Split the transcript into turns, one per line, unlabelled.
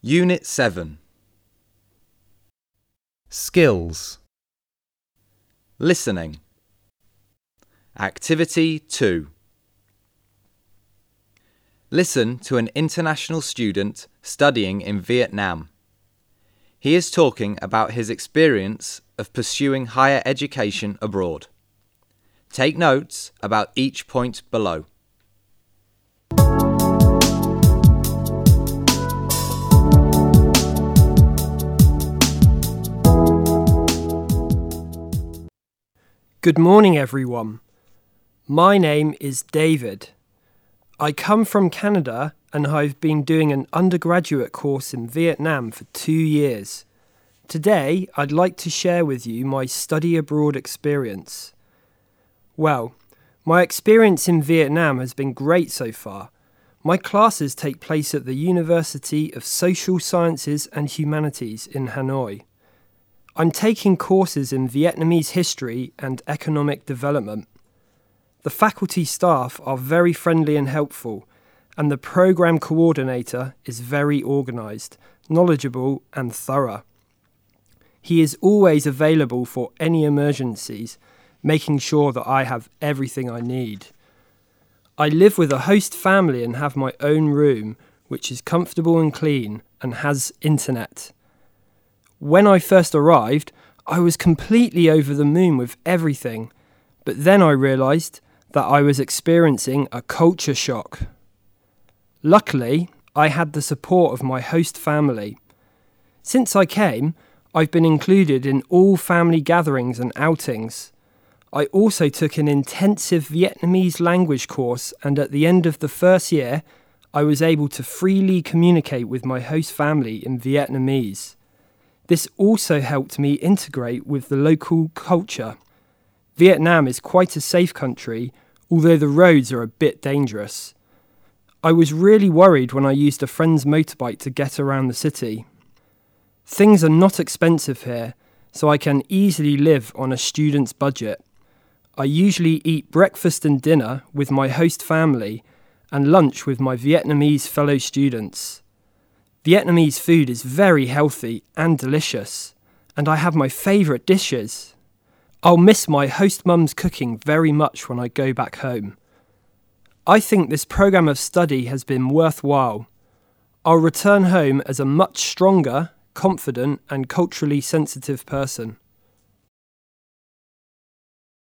Unit 7. Skills. Listening. Activity 2. Listen to an international student studying in Vietnam. He is talking about his experience of pursuing higher education abroad. Take notes about each point below.
Good morning, everyone. My name is David. I come from Canada and I've been doing an undergraduate course in Vietnam for 2 years. Today, I'd like to share with you my study abroad experience. Well, my experience in Vietnam has been great so far. My classes take place at the University of Social Sciences and Humanities in Hanoi. I'm taking courses in Vietnamese history and economic development. The faculty staff are very friendly and helpful, and the program coordinator is very organised, knowledgeable and thorough. He is always available for any emergencies, making sure that I have everything I need. I live with a host family and have my own room, which is comfortable and clean and has internet. When I first arrived, I was completely over the moon with everything, but then I realised that I was experiencing a culture shock. Luckily, I had the support of my host family. Since I came, I've been included in all family gatherings and outings. I also took an intensive Vietnamese language course, and at the end of the first year, I was able to freely communicate with my host family in Vietnamese. This also helped me integrate with the local culture. Vietnam is quite a safe country, although the roads are a bit dangerous. I was really worried when I used a friend's motorbike to get around the city. Things are not expensive here, so I can easily live on a student's budget. I usually eat breakfast and dinner with my host family and lunch with my Vietnamese fellow students. Vietnamese food is very healthy and delicious, and I have my favourite dishes. I'll miss my host mum's cooking very much when I go back home. I think this programme of study has been worthwhile. I'll return home as a much stronger, confident and culturally sensitive person.